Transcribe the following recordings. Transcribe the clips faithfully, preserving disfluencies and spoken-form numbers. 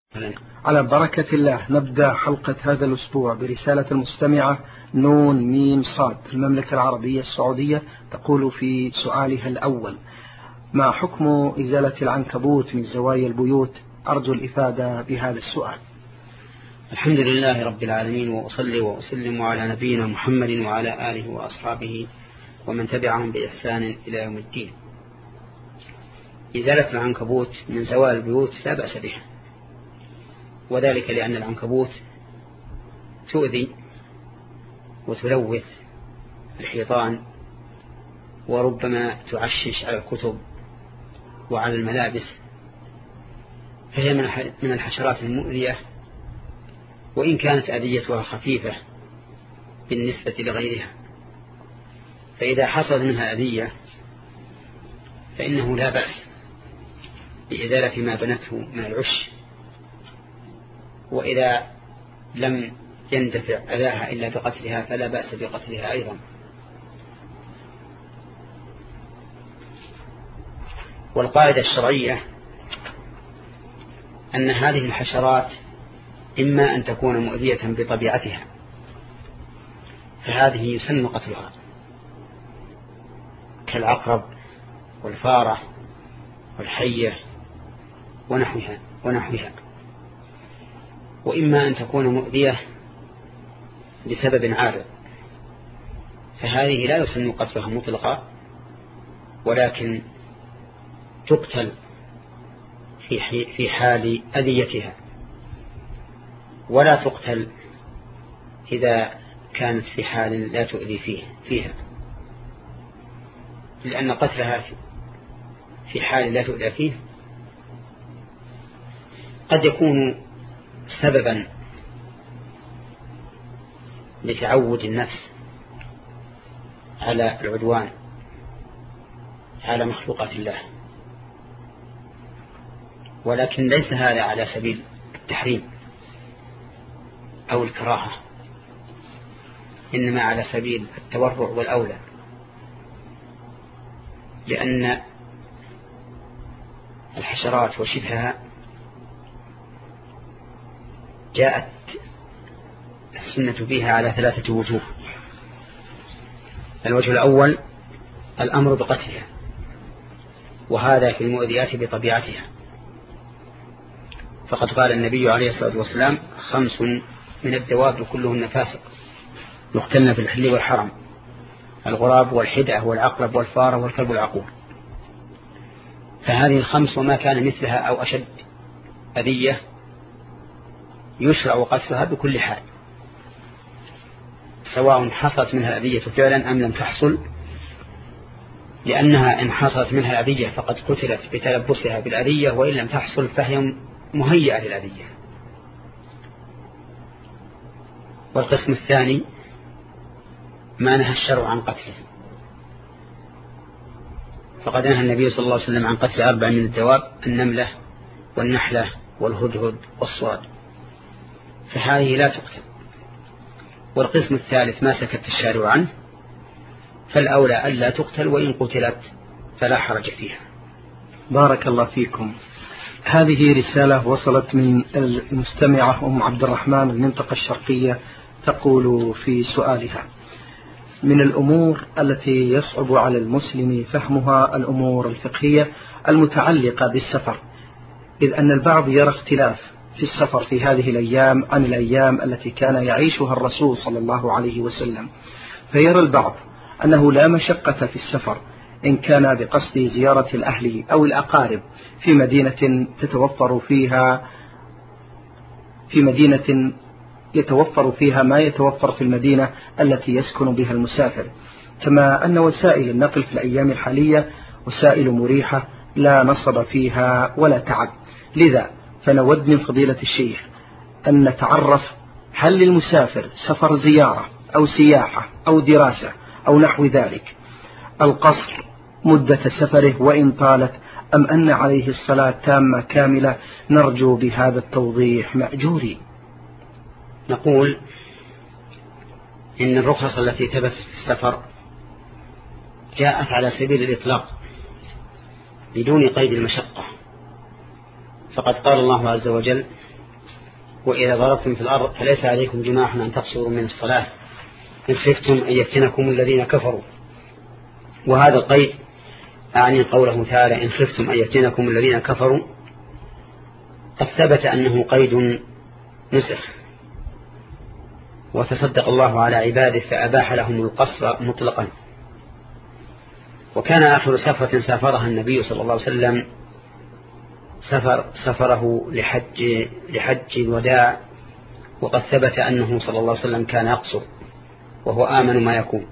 على بركة الله نبدأ حلقة هذا الأسبوع برسالة المستمعة نون ميم صاد المملكة العربية السعودية. تقول في سؤالها الأول: ما حكم إزالة العنكبوت من زوايا البيوت؟ أرجو الإفادة بهذا السؤال. الحمد لله رب العالمين، وأصلي وأسلم على نبينا محمد وعلى آله وأصحابه ومن تبعهم بإحسان إلى يوم الدين. إزالة العنكبوت من زوايا البيوت لا بأس بها، وذلك لأن العنكبوت تؤذي وتلوث الحيطان، وربما تعشش على الكتب وعلى الملابس، فهي من الحشرات المؤذية، وإن كانت أذيتها خفيفة بالنسبة لغيرها. فإذا حصل منها أذية فإنه لا بأس بإزالة ما بنته من العش، وإذا لم يندفع أذاها إلا بقتلها فلا بأس بقتلها أيضا. والقاعدة الشرعية أن هذه الحشرات إما أن تكون مؤذية بطبيعتها، فهذه يسن قتلها كالعقرب والفارة والحية ونحوها ونحوها وإما أن تكون مؤذية بسبب عارض، فهذه لا يسن قتلها مطلقا، ولكن تقتل في حال أذيتها، ولا تقتل إذا كانت في حال لا تؤذي فيه فيها، لأن قتلها في حال لا تؤذي فيه قد يكون سببا لتعود النفس على العدوان على مخلوقات الله، ولكن ليس هذا على سبيل التحريم أو الكراهة، إنما على سبيل التورع والأولى، لأن الحشرات وشبهها جاءت السنة فيها على ثلاثة وجوه. الوجه الأول الأمر بقتلها، وهذا في المؤذيات بطبيعتها، فقد قال النبي عليه الصلاة والسلام: خمس من الدواب كلهن فاسق يقتلن في الحل والحرم: الغراب والحدعة والعقرب والفارة والكلب العقور. فهذه الخمس وما كان مثلها أو أشد أذية يشرع قتلها بكل حال، سواء حصلت منها الأذية فعلا أم لم تحصل، لأنها إن حصلت منها الأذية فقد قتلت بتلبسها بالأذية، وإن لم تحصل فهي مهيئة للأذية. والقسم الثاني ما نهى الشرع عن قتله، فقد نهى النبي صلى الله عليه وسلم عن قتل أربع من الدواب: النملة والنحلة والهدهد والصواد، فهذه لا تقتل. والقسم الثالث ما سكت الشارع عنه، فالأولى ألا تقتل، وإن قتلت فلا حرج فيها. بارك الله فيكم. هذه رسالة وصلت من المستمعة أم عبد الرحمن المنطقة الشرقية، تقول في سؤالها: من الأمور التي يصعب على المسلم فهمها الأمور الفقهية المتعلقة بالسفر، إذ أن البعض يرى اختلاف في السفر في هذه الأيام عن الأيام التي كان يعيشها الرسول صلى الله عليه وسلم، فيرى البعض أنه لا مشقة في السفر إن كان بقصد زيارة الأهل أو الأقارب في مدينة تتوفر فيها في مدينة يتوفر فيها ما يتوفر في المدينة التي يسكن بها المسافر، كما أن وسائل النقل في الأيام الحالية وسائل مريحة لا نصب فيها ولا تعب. لذا فنود من فضيلة الشيخ أن نتعرف: هل للمسافر سفر زيارة أو سياحة أو دراسة أو نحو ذلك القصر مدة سفره وإن طالت، أم أن عليه الصلاة تامة كاملة؟ نرجو بهذا التوضيح مأجورين. نقول إن الرخص التي ثبتت في السفر جاءت على سبيل الإطلاق بدون قيد المشقة، فقد قال الله عز وجل: وإذا ضربتم في الأرض فليس عليكم جناح أن تقصروا من الصلاة إن خفتم أن يفتنكم الذين كفروا. وهذا القيد أعني قوله تعالى إن خفتم أن يفتنكم الذين كفروا قد ثبت أنه قيد نسخ، وتصدق الله على عباده فأباح لهم القصر مطلقا. وكان آخر سفرة سافرها النبي صلى الله عليه وسلم سفر سفره لحج, لحج الوداع، وقد ثبت أنه صلى الله عليه وسلم كان يقصر وهو آمن ما يكون.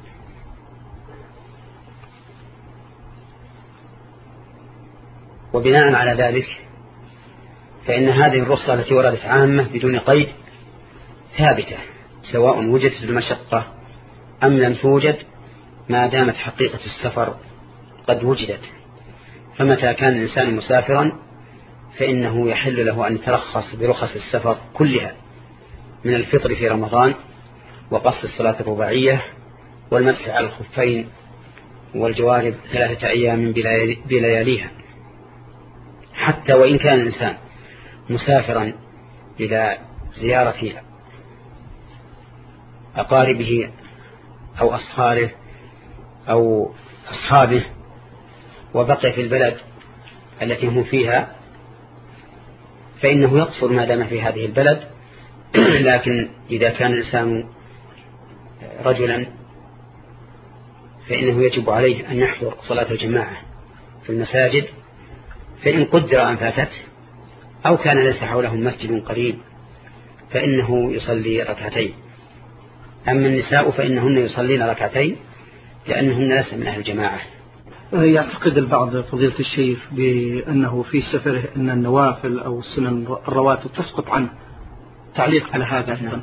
وبناء على ذلك فإن هذه الرخصة التي وردت عامة بدون قيد ثابتة سواء وجدت المشقة أم لم توجد، ما دامت حقيقة السفر قد وجدت. فمتى كان الإنسان مسافرا فإنه يحل له أن يترخص برخص السفر كلها، من الفطر في رمضان وقص الصلاة الرباعية والمسح على الخفين والجوارب ثلاثة أيام بلياليها، حتى وإن كان الإنسان مسافرا إلى زيارة أقاربه أو أصهاره أو أصحابه وبقي في البلد التي هم فيها فإنه يقصر ما دام في هذه البلد. لكن إذا كان الإنسان رجلا فإنه يجب عليه أن يحضر صلاة الجماعة في المساجد، فإن قدر أن فاتت أو كان ليس حولهم مسجد قريب فإنه يصلي ركعتين. أما النساء فإنهن يصلين ركعتين لأنهن ليس من أهل الجماعة. يعتقد البعض فضيلة الشيخ بأنه في سفره أن النوافل أو السنن الرواتب تسقط عنه، تعليق على هذا؟ نعم.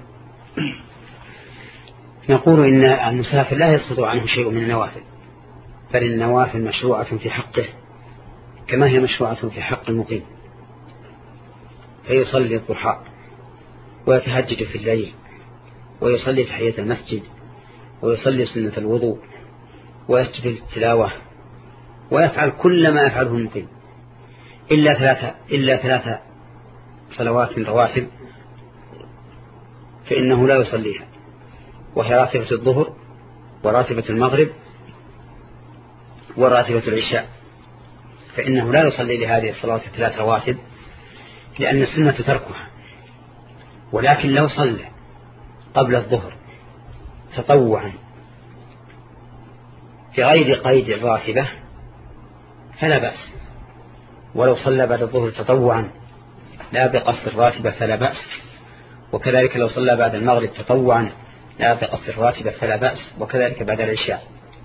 نقول إن المسافر لا يسقط عنه شيء من النوافل، بل النوافل مشروعة في حقه كما هي مشروعة في حق المقيم، فيصلي الضحى ويتهجد في الليل ويصلي تحية المسجد ويصلي سنة الوضوء ويسجد التلاوة ويفعل كل ما يفعله المقيم إلا ثلاثة إلا ثلاثة صلوات رواتب فإنه لا يصليها، وهي راتبة الظهر وراتبة المغرب وراتبة العشاء، فإنه لا يصلي لهذه الصلوات الثلاث رواتب لأن السنة تركها. ولكن لو صلى قبل الظهر تطوعا في غير قيد الراتبة فلا بأس، ولو صلى بعد الظهر تطوعا لا بقصد الراتبة فلا بأس، وكذلك لو صلى بعد المغرب تطوعا لا بقصد الراتبة فلا بأس، وكذلك بعد العشاء.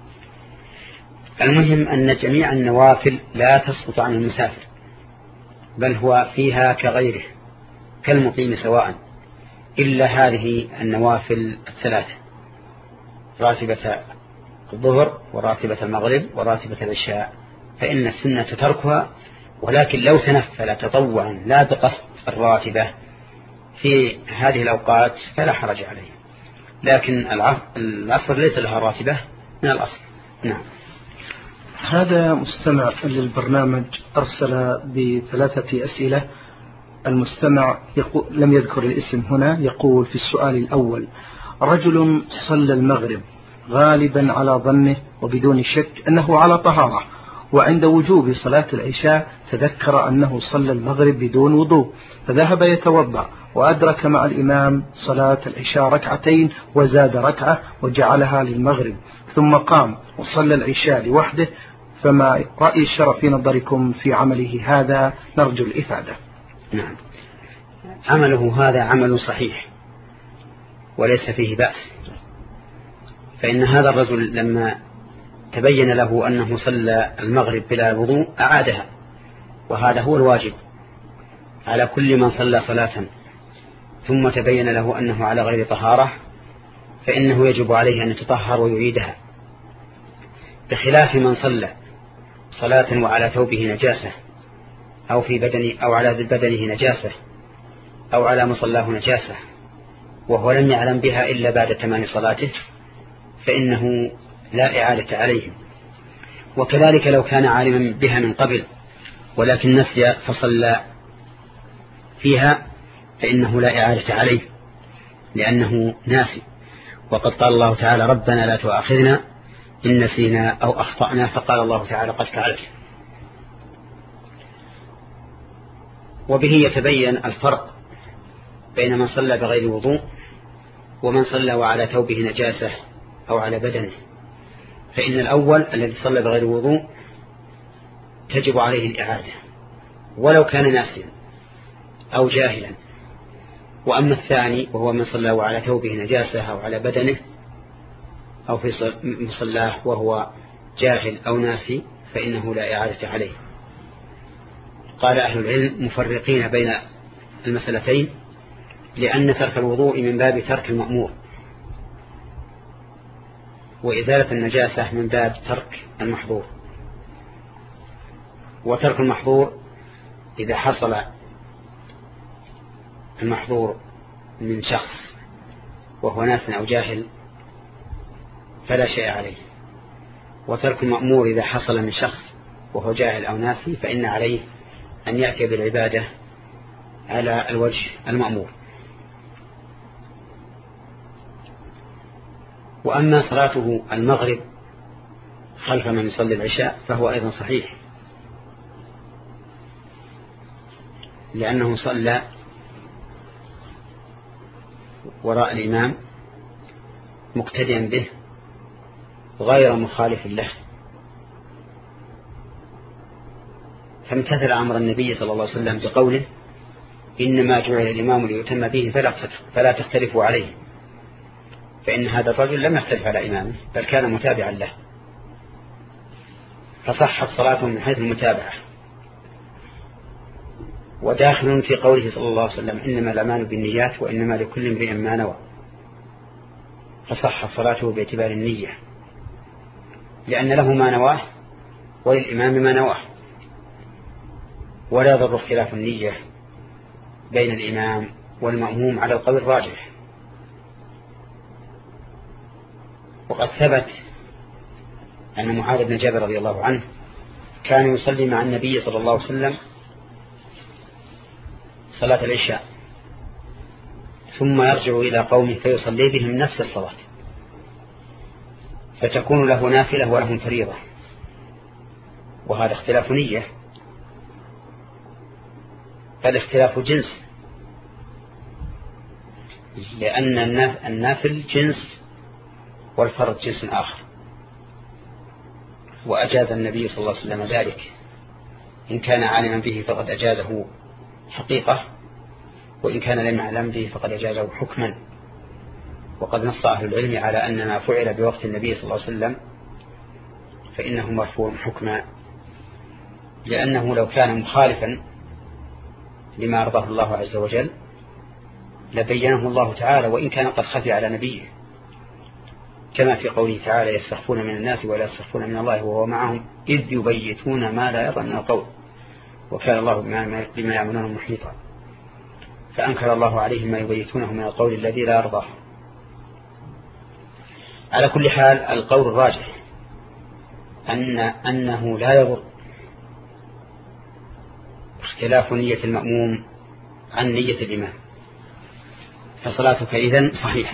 المهم أن جميع النوافل لا تسقط عن المسافر، بل هو فيها كغيره كالمقيم سواء، إلا هذه النوافل الثلاثة: راتبة الظهر وراتبة المغرب وراتبة العشاء، فإن السنة تركها. ولكن لو تنفل تطوعا لا بقصد الراتبة في هذه الأوقات فلا حرج عليه، لكن العصر ليس لها راتبة من الأصل. نعم. هذا مستمع للبرنامج أرسل بثلاثة أسئلة. المستمع يقول لم يذكر الاسم هنا، يقول في السؤال الأول: رجل صلى المغرب غالبا على ظنه وبدون شك أنه على طهارة، وعند وجوب صلاة العشاء تذكر أنه صلى المغرب بدون وضوء، فذهب يتوضأ وأدرك مع الإمام صلاة العشاء ركعتين وزاد ركعة وجعلها للمغرب، ثم قام وصلى العشاء لوحده، فما رأي الشرع في نظركم في عمله هذا؟ نرجو الإفادة. نعم، عمله هذا عمل صحيح وليس فيه بأس، فإن هذا الرجل لما تبين له أنه صلى المغرب بلا وضوء أعادها، وهذا هو الواجب على كل من صلى صلاة ثم تبين له أنه على غير طهارة، فإنه يجب عليه أن يتطهر ويعيدها، بخلاف من صلى صلاة وعلى ثوبه نجاسة أو في بدنه أو على بدنه نجاسة أو على مصلاه نجاسة وهو لم يعلم بها إلا بعد تمام صلاته، فإنه لا إعادة عليه. وكذلك لو كان عالما بها من قبل ولكن نسي فصلى فيها، فإنه لا إعادة عليه لأنه ناسي. وقد قال الله تعالى ربنا لا تؤاخذنا إن نسينا أو أخطأنا، فقال الله تعالى قد فعلت. وبه يتبين الفرق بين من صلى بغير وضوء ومن صلى وعلى ثوبه نجاسة أو على بدنه. فإن الأول الذي صلى بغير وضوء تجب عليه الإعادة ولو كان ناسيا أو جاهلا. وأما الثاني وهو من صلى وعلى ثوبه نجاسة أو على بدنه أو في مصلاه وهو جاهل أو ناسي فإنه لا إعادة عليه. قال أهل العلم مفرقين بين المسألتين، لأن ترك الوضوء من باب ترك المأمور، وإزالة النجاسة من باب ترك المحظور. وترك المحظور إذا حصل المحظور من شخص وهو ناس أو جاهل فلا شيء عليه، وترك المأمور إذا حصل من شخص وهو جاهل أو ناسي فإن عليه أن يأتي بالعبادة على الوجه المأمور. وأما صلاته المغرب خلف من يصلي العشاء فهو أيضا صحيح، لأنه صلى وراء الإمام مقتديا به غير مخالف له، فامتثل أمر النبي صلى الله عليه وسلم بقوله إنما جعل الإمام ليتم به فلا تختلفوا عليه، فإن هذا الرجل لم يختلف على إمامه بل كان متابعا له، فصحت صلاته من حيث المتابعة. وداخل في قوله صلى الله عليه وسلم إنما الأعمال بالنيات وإنما لكل امرئ ما نوى، فصحت صلاته باعتبار النية، لأن له ما نواه وللإمام ما نواه، ولا يضر اختلاف النية بين الإمام والمأموم على القول الراجح. وقد ثبت أن معاذ بن جبل رضي الله عنه كان يصلي مع النبي صلى الله عليه وسلم صلاة العشاء ثم يرجع إلى قومه فيصلي بهم نفس الصلاة، فتكون له نافلة ولهم فريضة، وهذا اختلاف نية بل اختلاف جنس، لأن النافل جنس والفرض جنس آخر. وأجاز النبي صلى الله عليه وسلم ذلك، إن كان عالما به فقد أجازه حقيقة، وإن كان لم يعلم به فقد أجازه حكما. وقد نص أهل العلم على أن ما فعل بوقت النبي صلى الله عليه وسلم فإنه مرفوع حكما، لأنه لو كان مخالفا لما أرضاه الله عز وجل لبينه الله تعالى، وإن كان قد خفي على نبيه، كما في قوله تعالى يستخفون من الناس ولا يستخفون من الله وهو معهم إذ يبيتون ما لا يرضى من القول وكان الله بما يعملون محيطا. فأنكر الله عليهم ما يبيتونه من القول الذي لا يرضاه. على كل حال القول الراجح أن أنه لا يضر اختلاف نية المأموم عن نية الإمام، فصلاتك إذن صحيحة.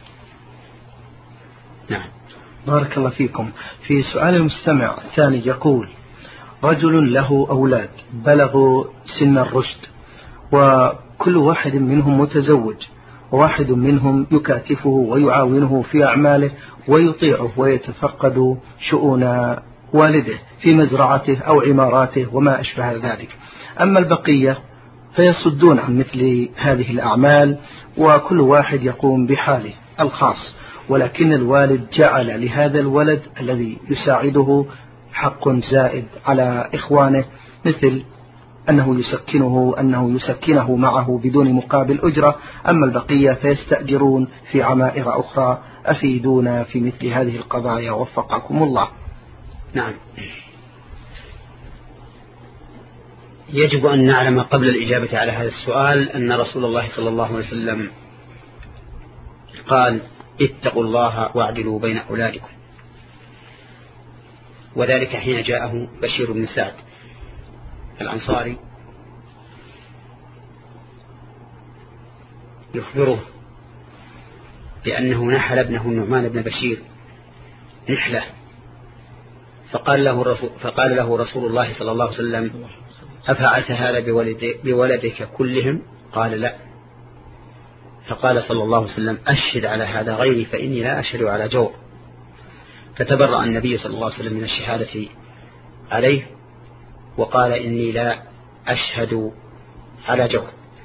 نعم. بارك الله فيكم. في سؤال المستمع الثاني يقول رجل له أولاد بلغوا سن الرشد وكل واحد منهم متزوج، وواحد منهم يكاتفه ويعاونه في أعماله ويطيعه ويتفقد شؤون والده في مزرعته أو عماراته وما أشبه ذلك. أما البقية فيصدون عن مثل هذه الأعمال وكل واحد يقوم بحاله الخاص، ولكن الوالد جعل لهذا الولد الذي يساعده حق زائد على إخوانه، مثل أنه يسكنه أنه يسكنه معه بدون مقابل أجرة. أما البقية فيستأجرون في عمائر أخرى. أفيدونا في مثل هذه القضايا وفقكم الله. نعم. يجب أن نعلم قبل الإجابة على هذا السؤال أن رسول الله صلى الله عليه وسلم قال اتقوا الله واعدلوا بين أولادكم، وذلك حين جاءه بشير بن سعد الأنصاري يخبره بأنه نحل ابنه النعمان بن بشير نحلة، فقال له رسول, فقال له رسول الله صلى الله عليه وسلم: أفعلت هذا بولد بولدك كلهم؟ قال: لا. فقال صلى الله عليه وسلم: أشهد على هذا غيري فإني لا أشهد على جور. فتبرأ النبي صلى الله عليه وسلم من الشهادة عليه وقال: إني لا أشهد على جور.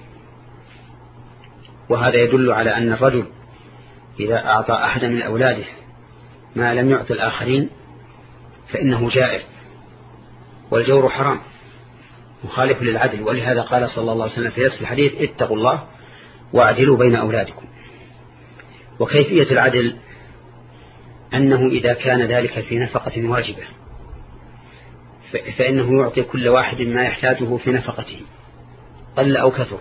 وهذا يدل على أن الرجل إذا أعطى أحد من أولاده ما لم يعطي الآخرين فإنه جائر، والجور حرام مخالف للعدل. ولهذا قال صلى الله عليه وسلم في نفس الحديث: اتقوا الله واعدلوا بين أولادكم. وكيفية العدل أنه إذا كان ذلك في نفقة واجبة فإنه يعطي كل واحد ما يحتاجه في نفقته قل أو كثر.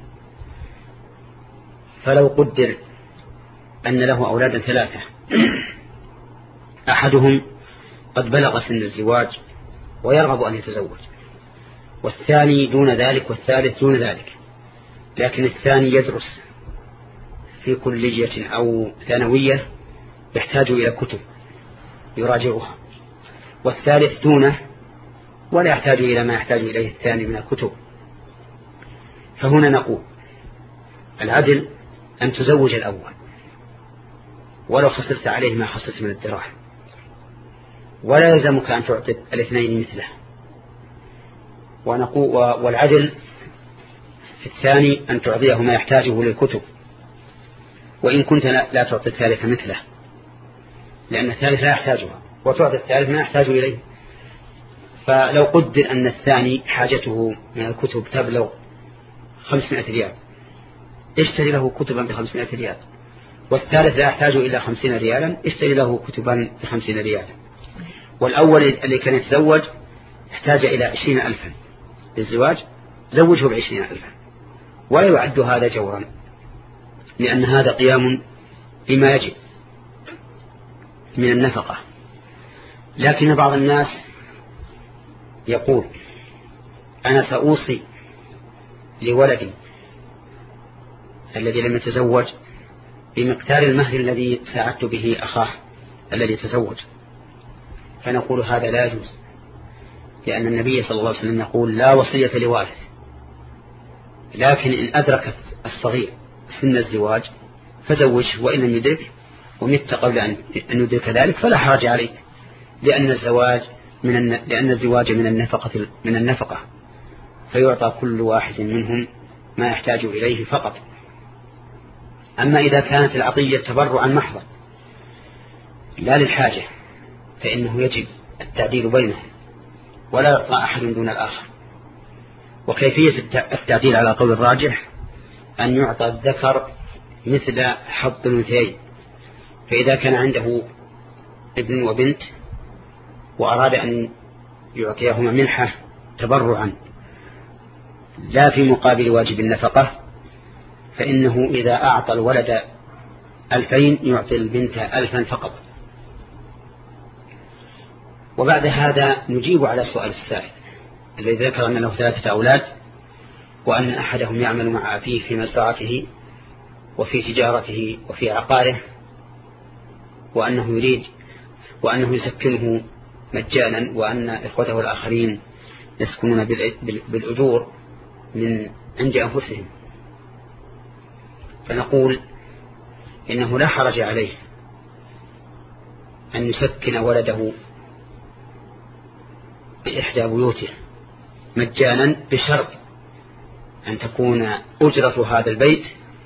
فلو قدر أن له أولادا ثلاثة، أحدهم قد بلغ سن الزواج ويرغب أن يتزوج، والثاني دون ذلك، والثالث دون ذلك، لكن الثاني يدرس في كلية أو ثانوية يحتاج إلى كتب يراجعها، والثالث دونه ولا يحتاج إلى ما يحتاج إليه الثاني من الكتب. فهنا نقول العدل أن تزوج الأول ولو خسرت عليه ما خسرت من الدراهم، ولا يلزمك أن تعطي الاثنين مثله. ونقول والعدل في الثاني أن تعطيه ما يحتاجه للكتب، وإن كنت لا تعطي الثالث مثله، لأن الثالث لا يحتاجها، وتعطي الثالث ما يحتاج إليه. فلو قدر أن الثاني حاجته من الكتب تبلغ خمسمائة ريال، اشتري له كتبا بخمسمائة ريال، والثالث لا يحتاج إلى خمسين ريالا، اشتري له كتبا بخمسين ريالا. والأول اللي كان يتزوج احتاج إلى عشرين ألفا للزواج، زوجه بعشرين ألفا، ولا يعد هذا جورا، لأن هذا قيام بما يجب من النفقة. لكن بعض الناس يقول: أنا سأوصي لولدي الذي لم يتزوج بمقدار المهر الذي ساعدت به أخاه الذي تزوج. فنقول هذا لا يجوز، لأن النبي صلى الله عليه وسلم يقول: لا وصية لوارث، لكن إن أدركت الصغير سن الزواج فزوجه، وإن لم يدرك ومت قبل أن يدرك ذلك فلا حرج عليك، لأن الزواج من الن... لأن الزواج من النفقة من النفقة فيعطى كل واحد منهم ما يحتاج إليه فقط. أما إذا كانت العطية تبرعا محضا لا للحاجة فإنه يجب التعديل بينهم، ولا يعطى أحد دون الآخر. وكيفية التعديل على قول الراجح أن يعطى الذكر مثل حظ الأنثيين. فإذا كان عنده ابن وبنت وأراد أن يعطيهما منحة تبرعا لا في مقابل واجب النفقة، فإنه إذا أعطى الولد ألفين يعطي البنت ألفا فقط. وبعد هذا نجيب على السؤال السائل الذي ذكر أن له ثلاثة أولاد، وأن أحدهم يعمل مع أبيه في مزرعته وفي تجارته وفي عقاره، وأنه يريد وأنه يسكنه مجانا، وأن إخوته الآخرين يسكنون بالأجور من عند أنفسهم. فنقول إنه لا حرج عليه أن يسكن ولده بإحدى بيوته مجانا، بشرط أن تكون أجرة هذا البيت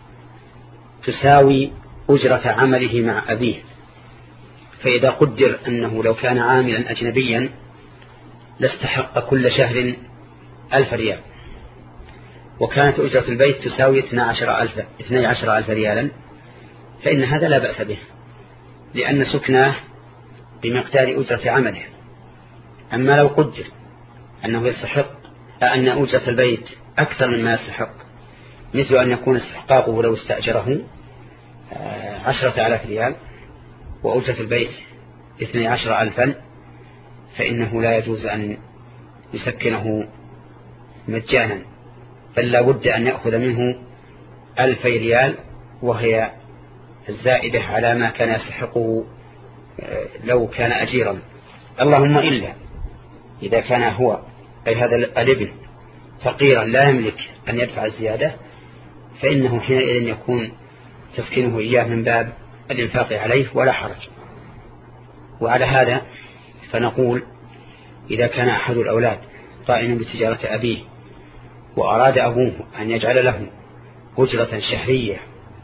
تساوي أجرة عمله مع أبيه. فإذا قدر أنه لو كان عاملا أجنبيا لاستحق كل شهر ألف ريال، وكانت أجرة البيت تساوي اثني عشر ألف, اثني عشر ألف ريالا، فإن هذا لا بأس به، لأن سكناه بمقدار أجرة عمله. أما لو قدر أنه يستحق أن أجرة البيت أكثر مما يستحق، مثل أن يكون استحقاقه لو استأجره عشرة آلاف ريال وأجرة البيت اثني عشر ألفا، فإنه لا يجوز أن يسكنه مجانا، بل لا بد أن يأخذ منه ألفي ريال وهي الزائدة على ما كان يستحقه لو كان أجيرا، اللهم إلا إذا كان هو أي هذا الابن فقيرا لا يملك أن يدفع الزيادة، فإنه حينئذ يكون تسكينه إياه من باب الإنفاق عليه ولا حرج. وعلى هذا فنقول إذا كان أحد الأولاد قائما بتجارة أبيه وأراد أبوه أن يجعل له أجرة شهرية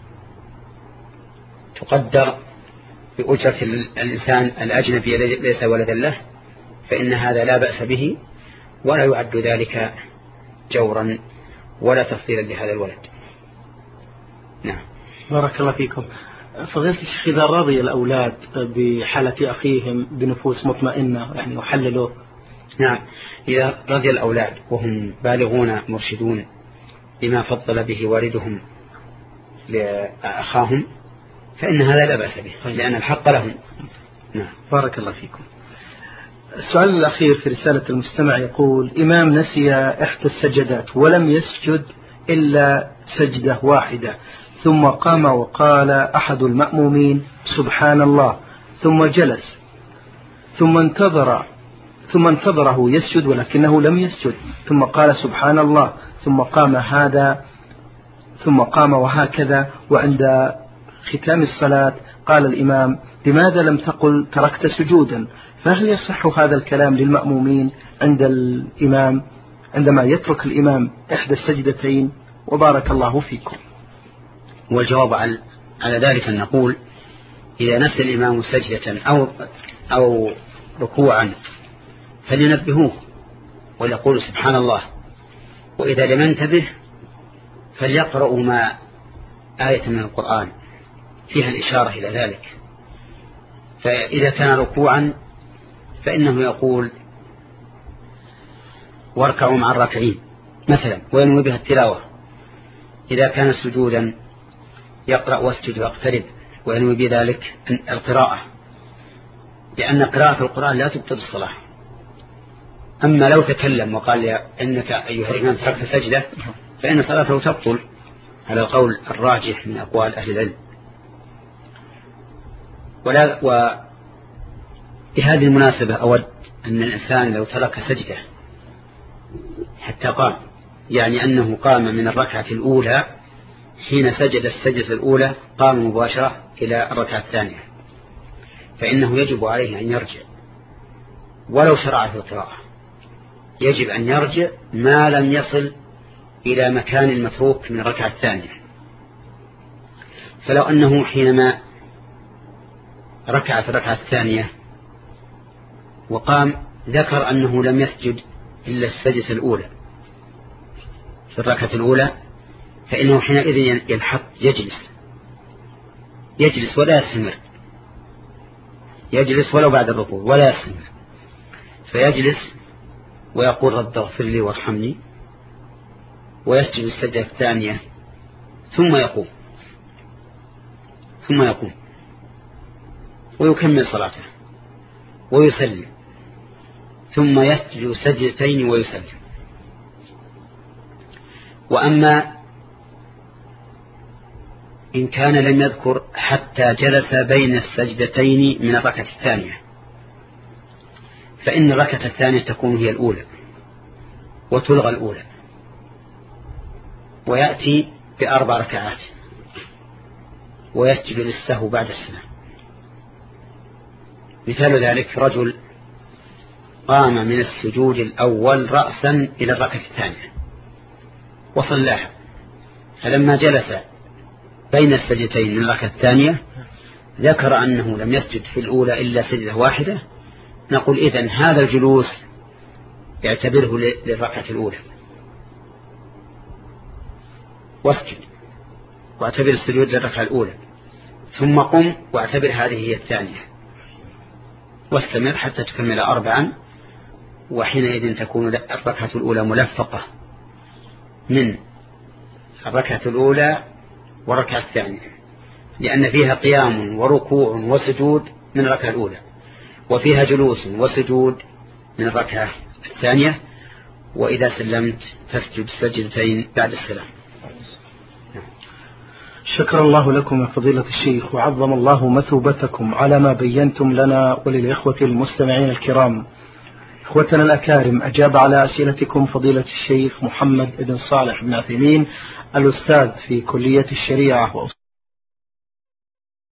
تقدر بأجرة الإنسان الأجنبي ليس ولدا له، فإن هذا لا بأس به ولا يعد ذلك جورا ولا تفضيلا لهذا الولد. نعم. بارك الله فيكم. فضيلة الشيخ، إذا رضي الأولاد بحالة أخيهم بنفوس مطمئنة يعني وحللوا. نعم، إذا رضي الأولاد وهم بالغون مرشدون بما فضل به والدهم لأخاهم فإن هذا لا بأس به لأن الحق لهم. نعم. بارك الله فيكم. السؤال الأخير في رسالة المستمع يقول: إمام نسي إحدى السجدات ولم يسجد إلا سجدة واحدة، ثم قام وقال أحد المأمومين سبحان الله، ثم جلس، ثم انتظر ثم انتظره يسجد ولكنه لم يسجد، ثم قال سبحان الله، ثم قام هذا ثم قام وهكذا، وعند ختام الصلاة قال الإمام: لماذا لم تقل تركت سجودا؟ فهل يصح هذا الكلام للمأمومين عند الإمام عندما يترك الإمام إحدى السجدتين؟ وبارك الله فيكم. والجواب على ذلك أن نقول: إذا نسي الإمام سجدة أو, أو ركوعا فلينبهوه ويقول سبحان الله، وإذا لم ينتبه فليقرأوا ما آية من القرآن فيها الإشارة إلى ذلك. فإذا كان ركوعا فإنه يقول واركعوا مع الراكعين مثلا وينوي بها التلاوة. إذا كان سجودا يقرأ واسجد واقترب وينوي بذلك القراءة، لأن قراءة القرآن لا تبطل الصلاة. أما لو تكلم وقال يا إنك أيها الإمام تركت سجدة فإن صلاته تبطل على القول الراجح من أقوال أهل العلم. ولا وبهذه المناسبة أود أن الإنسان لو ترك سجدة حتى قام، يعني أنه قام من الركعة الأولى، حين سجد السجدة الأولى قام مباشرة إلى الركعة الثانية، فإنه يجب عليه أن يرجع ولو شرع في القراءة، يجب أن يرجع ما لم يصل إلى مكان المتروك من الركعة الثانية. فلو أنه حينما ركع في الركعة الثانية وقام ذكر أنه لم يسجد إلا السجدة الأولى في الركعة الأولى، فإنه حينئذ يلحق يجلس يجلس ولا يستمر، يجلس ولو بعد الركوع ولا يستمر، فيجلس ويقول رب اغفر لي وارحمني، ويسجد السجدة الثانية ثم يقوم ثم يقوم ويكمل صلاته ويسلم، ثم يسجد سجدتين ويسلم. وأما إن كان لم يذكر حتى جلس بين السجدتين من الركعة الثانية فإن الركعة الثانية تكون هي الأولى وتلغى الأولى، ويأتي بأربع ركعات ويسجد للسهو بعد السلام. مثال ذلك رجل قام من السجود الأول رأسا إلى الركعة الثانية وصلاها، فلما جلس بين السجدتين من الركعة الثانية ذكر أنه لم يسجد في الأولى إلا سجدة واحدة، نقول إذن هذا الجلوس يعتبره للركعة الأولى واسجد واعتبر السجود للركعة الأولى، ثم قم واعتبر هذه هي الثانية، واستمر حتى تكمل أربعا، وحينئذ تكون الركعة الأولى ملفقة من الركعة الأولى والركعة الثانية، لأن فيها قيام وركوع وسجود من الركعة الأولى، وفيها جلوس وسجود من الركعة الثانية، وإذا سلمت تسجد السجدتين بعد السلام. شكر الله لكم يا فضيلة الشيخ، وعظم الله مثوبتكم على ما بينتم لنا وللإخوة المستمعين الكرام. إخوتنا الأكارم، أجاب على أسئلتكم فضيلة الشيخ محمد بن صالح بن عثيمين الأستاذ في كلية الشريعة